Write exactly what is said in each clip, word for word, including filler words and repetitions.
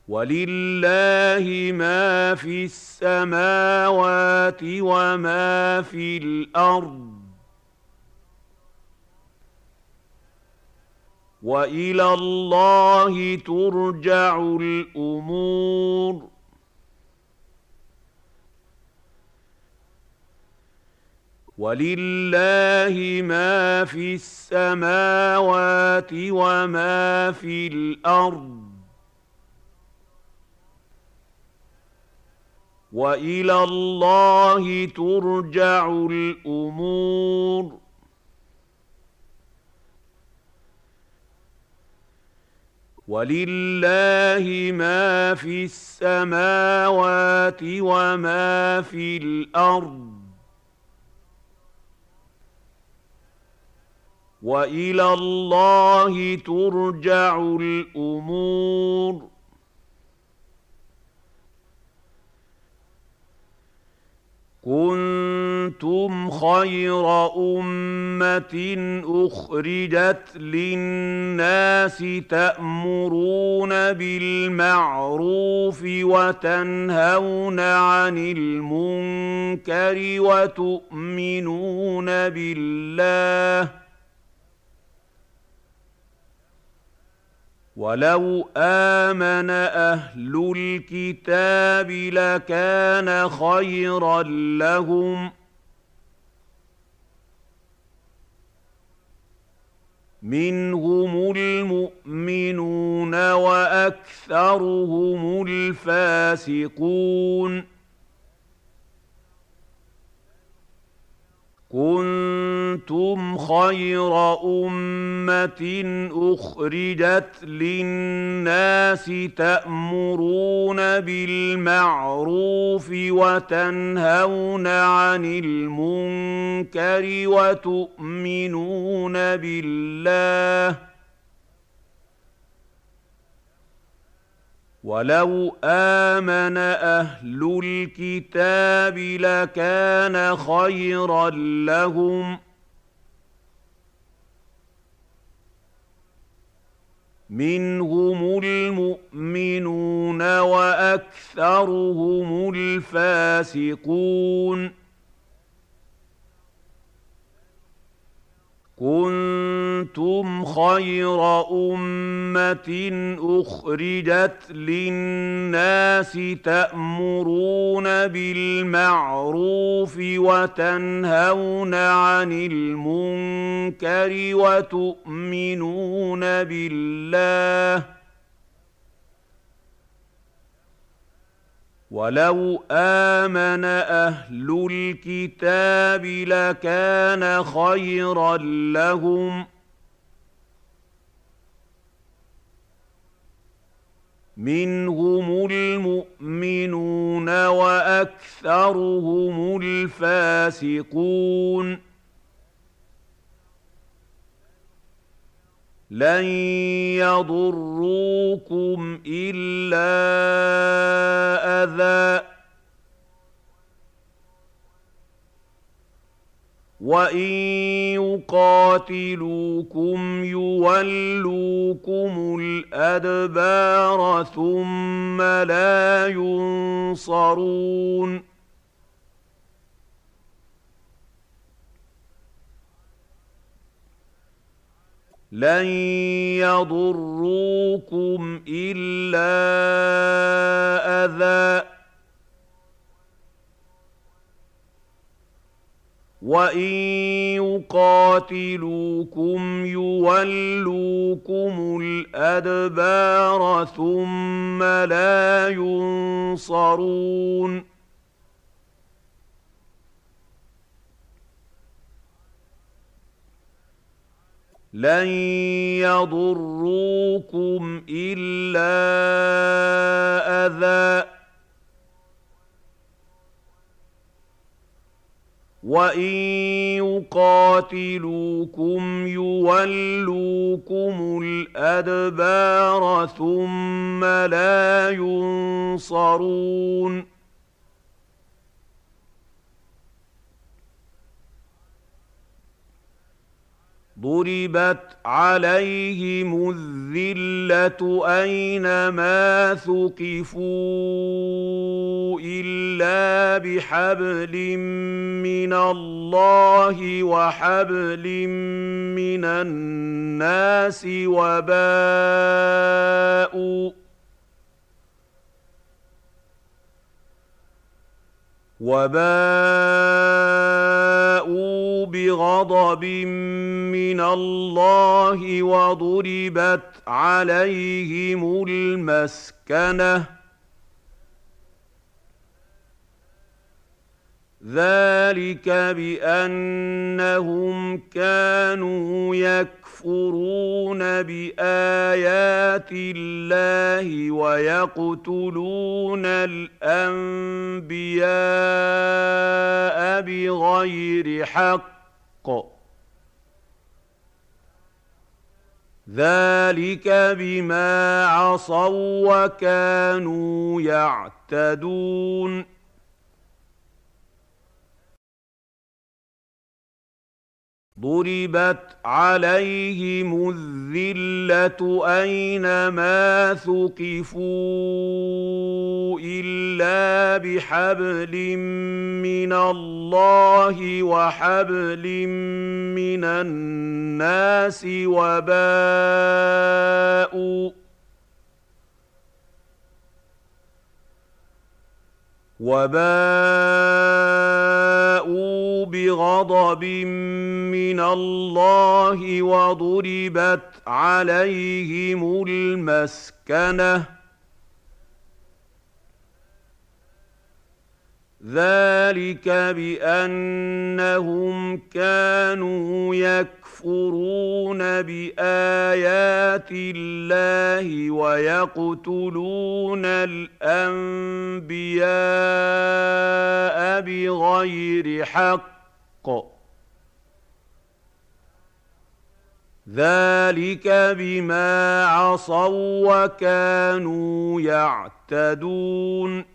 وَلِلَّهِ مَا فِي السَّمَاوَاتِ وَمَا فِي الْأَرْضِ ۚ وَإِلَى اللَّهِ تُرْجَعُ الْأُمُورُ. وَلِلَّهِ مَا فِي السَّمَاوَاتِ وَمَا فِي الْأَرْضِ ۚ وَإِلَى اللَّهِ تُرْجَعُ الْأُمُورُ. وَلِلَّهِ مَا فِي السَّمَاوَاتِ وَمَا فِي الْأَرْضِ ۚ وَإِلَى اللَّهِ تُرْجَعُ الْأُمُورُ. كُنتُمْ خَيْرَ أُمَّةٍ أُخْرِجَتْ لِلنَّاسِ تَأْمُرُونَ بِالْمَعْرُوفِ وَتَنْهَوْنَ عَنِ الْمُنكَرِ وَتُؤْمِنُونَ بِاللَّهِ ۗ وَلَوْ آمَنَ أَهْلُ الْكِتَابِ لَكَانَ خَيْرًا لَّهُم ۚ مِّنْهُمُ الْمُؤْمِنُونَ وَأَكْثَرُهُمُ الْفَاسِقُونَ. كُنتُمْ خَيْرَ أُمَّةٍ أُخْرِجَتْ لِلنَّاسِ تَأْمُرُونَ بِالْمَعْرُوفِ وَتَنْهَوْنَ عَنِ الْمُنكَرِ وَتُؤْمِنُونَ بِاللَّهِ ۗ وَلَوْ آمَنَ أَهْلُ الْكِتَابِ لَكَانَ خَيْرًا لَّهُم ۚ مِّنْهُمُ الْمُؤْمِنُونَ وَأَكْثَرُهُمُ الْفَاسِقُونَ. كُنتُمْ خَيْرَ أُمَّةٍ أُخْرِجَتْ لِلنَّاسِ تَأْمُرُونَ بِالْمَعْرُوفِ وَتَنْهَوْنَ عَنِ الْمُنكَرِ وَتُؤْمِنُونَ بِاللَّهِ ۗ وَلَوْ آمَنَ أَهْلُ الْكِتَابِ لَكَانَ خَيْرًا لَّهُم ۚ مِّنْهُمُ الْمُؤْمِنُونَ وَأَكْثَرُهُمُ الْفَاسِقُونَ. لَن يَضُرُّوكُمْ إِلَّا أَذًى ۖ وَإِن يُقَاتِلُوكُمْ يُوَلُّوكُمُ الْأَدْبَارَ ثُمَّ لَا يُنصَرُونَ. لَن يَضُرُّوكُمْ إِلَّا أَذًى ۖ وَإِن يُقَاتِلُوكُمْ يُوَلُّوكُمُ الْأَدْبَارَ ثُمَّ لَا يُنصَرُونَ. لَن يَضُرُّوكُمْ إِلَّا أَذًى ۖ وَإِن يُقَاتِلُوكُمْ يُوَلُّوكُمُ الْأَدْبَارَ ثُمَّ لَا يُنصَرُونَ. ضربت عليهم الذلة أينما ثقفوا إلا بحبل من الله وحبل من الناس وباءوا وباءوا بغضب من الله وضربت عليهم المسكنة ذلك بأنهم كانوا يكفرون بآيات الله ويقتلون الأنبياء بغير حق ذلك بما عصوا وكانوا يعتدون ضربت عليهم الذلة أينما ثقفوا إلا بحبل من الله وحبل من الناس وباءوا وباءوا بغضب من الله وضربت عليهم المسكنة ذلك بأنهم كانوا يكفرون بآيات الله ويقتلون الأنبياء بغير حق ذلك بما عصوا وكانوا يعتدون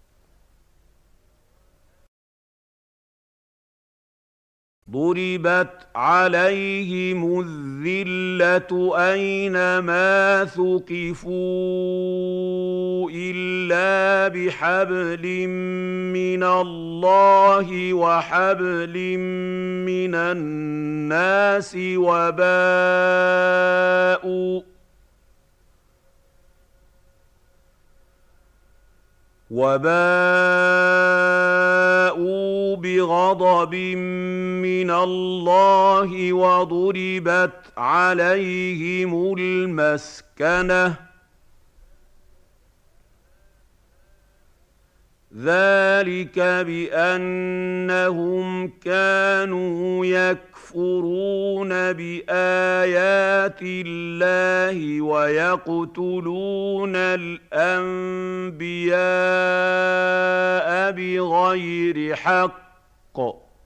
ضربت عليهم الذلة أينما ثقفوا إلا بحبل من الله وحبل من الناس وباءوا وباءوا بغضب من الله وضربت عليهم المسكنة ذلك بأنهم كانوا يكفرون بآيات الله ويقتلون الأنبياء بغير حق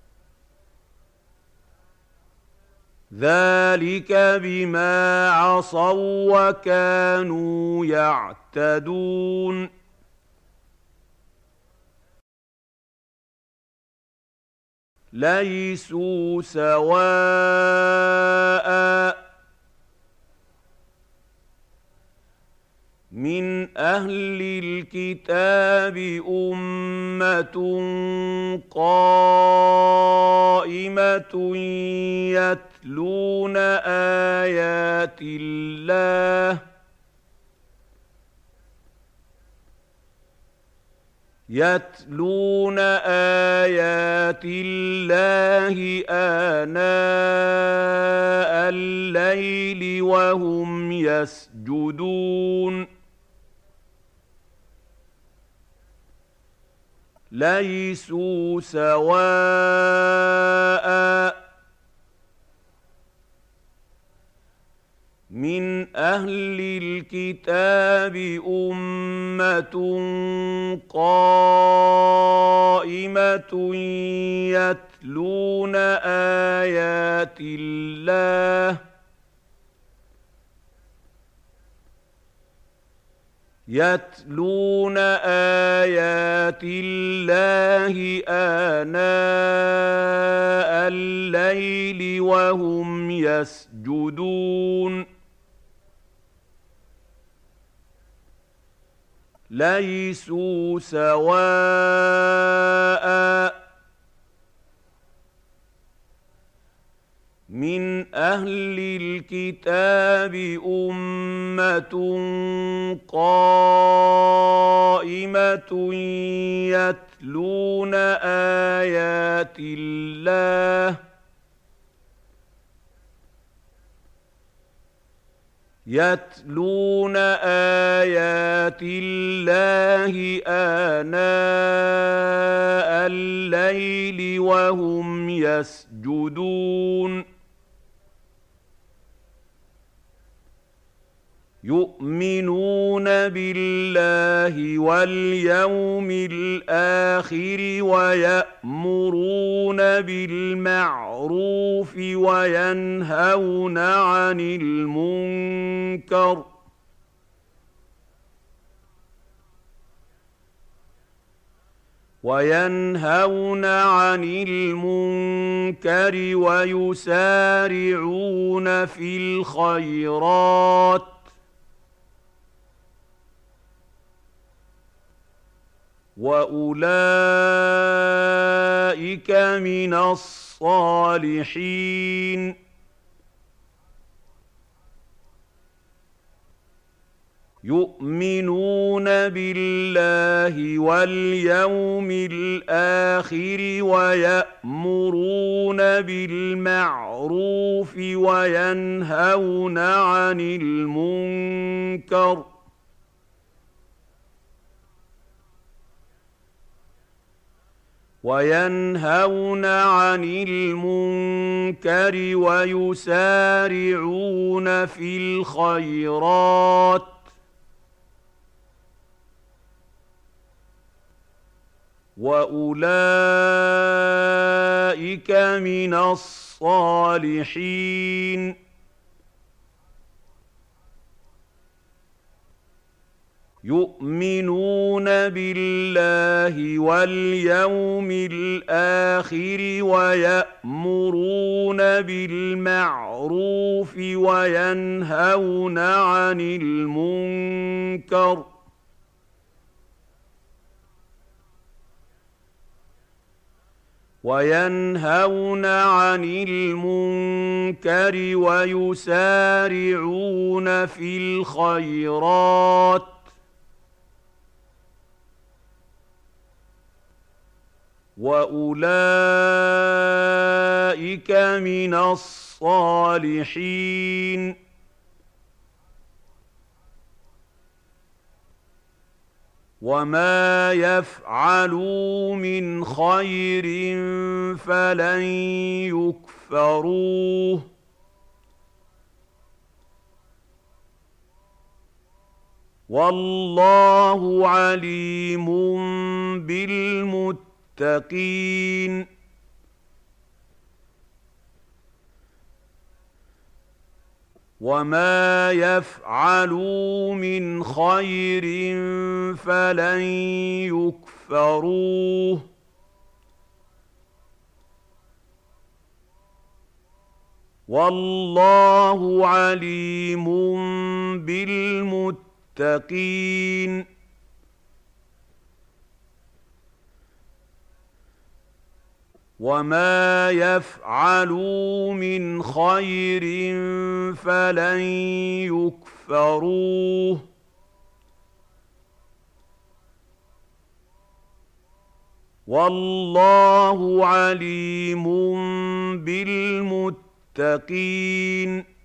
ذلك بما عصوا وكانوا يعتدون ليسوا سواء من أهل الكتاب أمة قائمة يتلون آيات الله يتلون آيات الله آناء الليل وهم يسجدون ليسوا سواء من أهل الكتاب أمة قائمة يتلون آيات الله يتلون آيات الله آناء الليل وهم يسجدون ليسوا سواء من أهل الكتاب أمة قائمة يتلون آيات الله يتلون آيات الله آناء الليل وهم يسجدون يؤمنون بالله واليوم الآخر ويأمرون بالمعروف وينهون عن المنكر وينهون عن المنكر ويسارعون في الخيرات وأولئك من الصالحين يؤمنون بالله واليوم الآخر ويأمرون بالمعروف وينهون عن المنكر وينهون عن المنكر ويسارعون في الخيرات وأولئك من الصالحين يؤمنون بالله واليوم الآخر ويأمرون بالمعروف وينهون عن المنكر وينهون عن المنكر ويسارعون في الخيرات وأولئك من الصالحين وما يفعلوا من خير فلن يكفروه والله عليم بالمتقين وما يفعلوا من خير فلن يكفروه والله عليم بالمتقين وما يفعلوا من خير فلن يكفروه والله عليم بالمتقين